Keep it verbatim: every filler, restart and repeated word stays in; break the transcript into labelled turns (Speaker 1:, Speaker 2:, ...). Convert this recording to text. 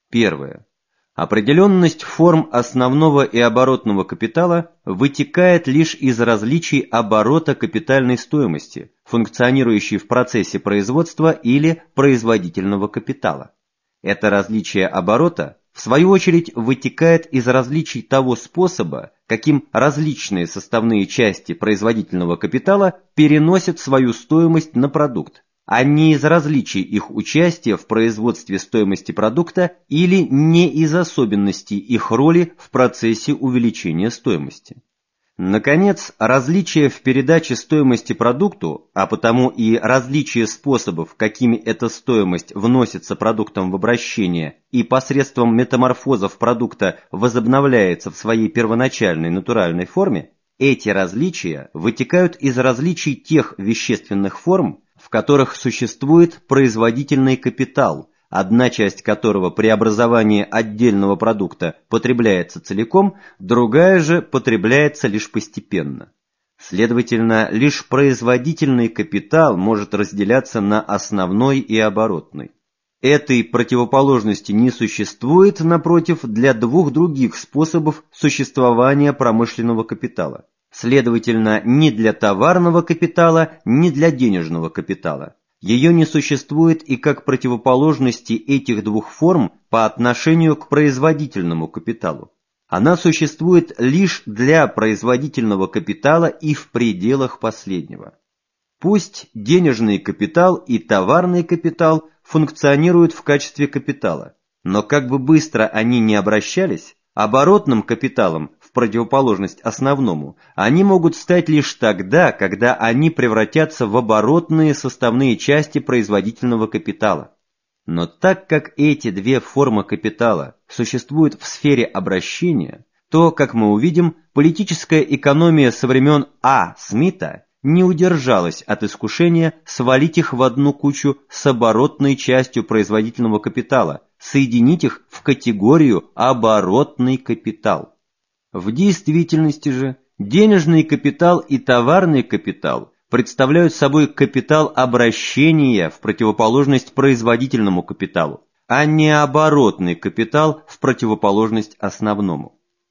Speaker 1: Первое. Определенность форм основного и оборотного капитала вытекает лишь из различий оборота капитальной стоимости, функционирующей в процессе производства или производительного капитала. Это различие оборота, в свою очередь, вытекает из различий того способа, каким различные составные части производительного капитала переносят свою стоимость на продукт, а не из различий их участия в производстве стоимости продукта или не из особенностей их роли в процессе увеличения стоимости. Наконец, различия в передаче стоимости продукту, а потому и различия способов, какими эта стоимость вносится продуктом в обращение и посредством метаморфозов продукта возобновляется в своей первоначальной натуральной форме, эти различия вытекают из различий тех вещественных форм, в которых существует производительный капитал, одна часть которого при образовании отдельного продукта потребляется целиком, другая же потребляется лишь постепенно. Следовательно, лишь производительный капитал может разделяться на основной и оборотный. Этой противоположности не существует, напротив, для двух других способов существования промышленного капитала. Следовательно, ни для товарного капитала, ни для денежного капитала. Ее не существует и как противоположности этих двух форм по отношению к производительному капиталу. Она существует лишь для производительного капитала и в пределах последнего. Пусть денежный капитал и товарный капитал функционируют в качестве капитала, но как бы быстро они ни обращались, оборотным капиталом, в противоположность основному, они могут стать лишь тогда, когда они превратятся в оборотные составные части производительного капитала. Но так как эти две формы капитала существуют в сфере обращения, то, как мы увидим, политическая экономия со времен А. Смита не удержалась от искушения свалить их в одну кучу с оборотной частью производительного капитала, соединить их в категорию «оборотный капитал». В действительности же денежный капитал и товарный капитал представляют собой капитал обращения в противоположность производительному капиталу, а не оборотный капитал в противоположность основному.